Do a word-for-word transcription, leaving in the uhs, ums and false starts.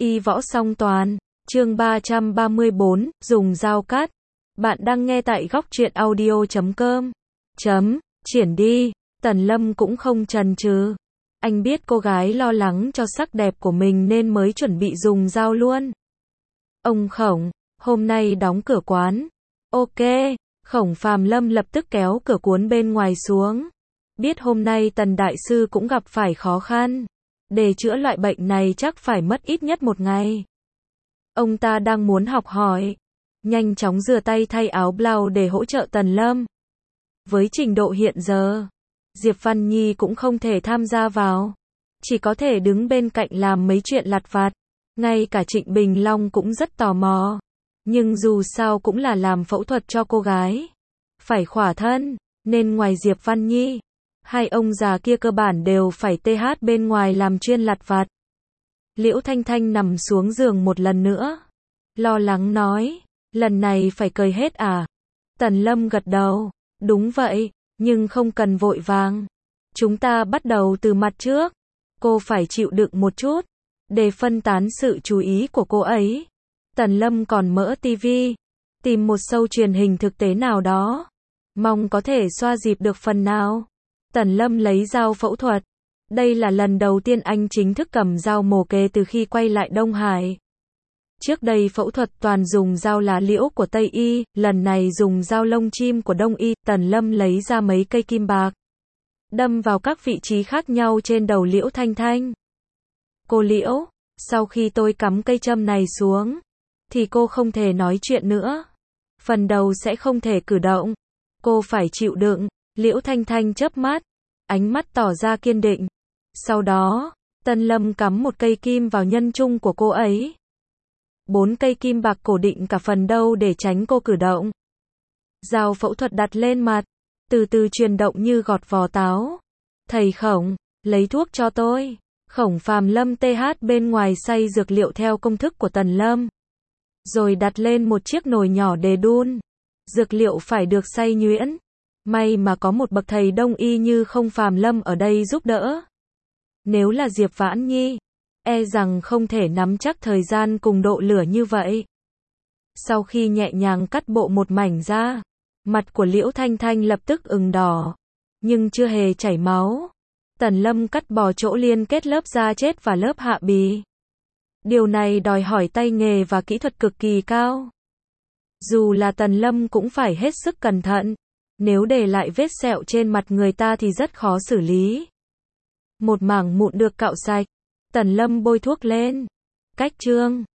Y võ song toàn, chương ba trăm ba mươi bốn, dùng dao cắt. Bạn đang nghe tại góc truyện audio chấm com. Chấm, triển đi, Tần Lâm cũng không chần chừ. Anh biết cô gái lo lắng cho sắc đẹp của mình nên mới chuẩn bị dùng dao luôn. Ông Khổng, hôm nay đóng cửa quán. Ok, Khổng Phàm Lâm lập tức kéo cửa cuốn bên ngoài xuống. Biết hôm nay Tần Đại Sư cũng gặp phải khó khăn. Để chữa loại bệnh này chắc phải mất ít nhất một ngày. Ông ta đang muốn học hỏi. Nhanh chóng rửa tay thay áo blau để hỗ trợ Tần Lâm. Với trình độ hiện giờ, Diệp Văn Nhi cũng không thể tham gia vào. Chỉ có thể đứng bên cạnh làm mấy chuyện lặt vặt. Ngay cả Trịnh Bình Long cũng rất tò mò. Nhưng dù sao cũng là làm phẫu thuật cho cô gái. Phải khỏa thân, nên ngoài Diệp Văn Nhi, hai ông già kia cơ bản đều phải tê hát bên ngoài làm chuyên lặt vặt. Liễu Thanh Thanh nằm xuống giường một lần nữa. Lo lắng nói, lần này phải cởi hết à? Tần Lâm gật đầu, đúng vậy, nhưng không cần vội vàng. Chúng ta bắt đầu từ mặt trước. Cô phải chịu đựng một chút, để phân tán sự chú ý của cô ấy. Tần Lâm còn mở tivi, tìm một show truyền hình thực tế nào đó. Mong có thể xoa dịp được phần nào. Tần Lâm lấy dao phẫu thuật. Đây là lần đầu tiên anh chính thức cầm dao mổ kề từ khi quay lại Đông Hải. Trước đây phẫu thuật toàn dùng dao lá liễu của Tây Y, lần này dùng dao lông chim của Đông Y. Tần Lâm lấy ra mấy cây kim bạc, đâm vào các vị trí khác nhau trên đầu Liễu Thanh Thanh. Cô Liễu, sau khi tôi cắm cây châm này xuống, thì cô không thể nói chuyện nữa. Phần đầu sẽ không thể cử động. Cô phải chịu đựng. Liễu Thanh Thanh chớp mắt, ánh mắt tỏ ra kiên định. Sau đó, Tần Lâm cắm một cây kim vào nhân trung của cô ấy. Bốn cây kim bạc cố định cả phần đầu để tránh cô cử động. Dao phẫu thuật đặt lên mặt, từ từ chuyển động như gọt vỏ táo. Thầy Khổng, lấy thuốc cho tôi. Khổng Phàm Lâm tê hát bên ngoài xay dược liệu theo công thức của Tần Lâm. Rồi đặt lên một chiếc nồi nhỏ để đun. Dược liệu phải được xay nhuyễn. May mà có một bậc thầy Đông Y như Khổng Phàm Lâm ở đây giúp đỡ. Nếu là Diệp Vãn Nhi, e rằng không thể nắm chắc thời gian cùng độ lửa như vậy. Sau khi nhẹ nhàng cắt bộ một mảnh ra, mặt của Liễu Thanh Thanh lập tức ửng đỏ, nhưng chưa hề chảy máu. Tần Lâm cắt bỏ chỗ liên kết lớp da chết và lớp hạ bì. Điều này đòi hỏi tay nghề và kỹ thuật cực kỳ cao. Dù là Tần Lâm cũng phải hết sức cẩn thận. Nếu để lại vết sẹo trên mặt người ta thì rất khó xử lý. Một mảng mụn được cạo sạch. Tần Lâm bôi thuốc lên. Cách chương.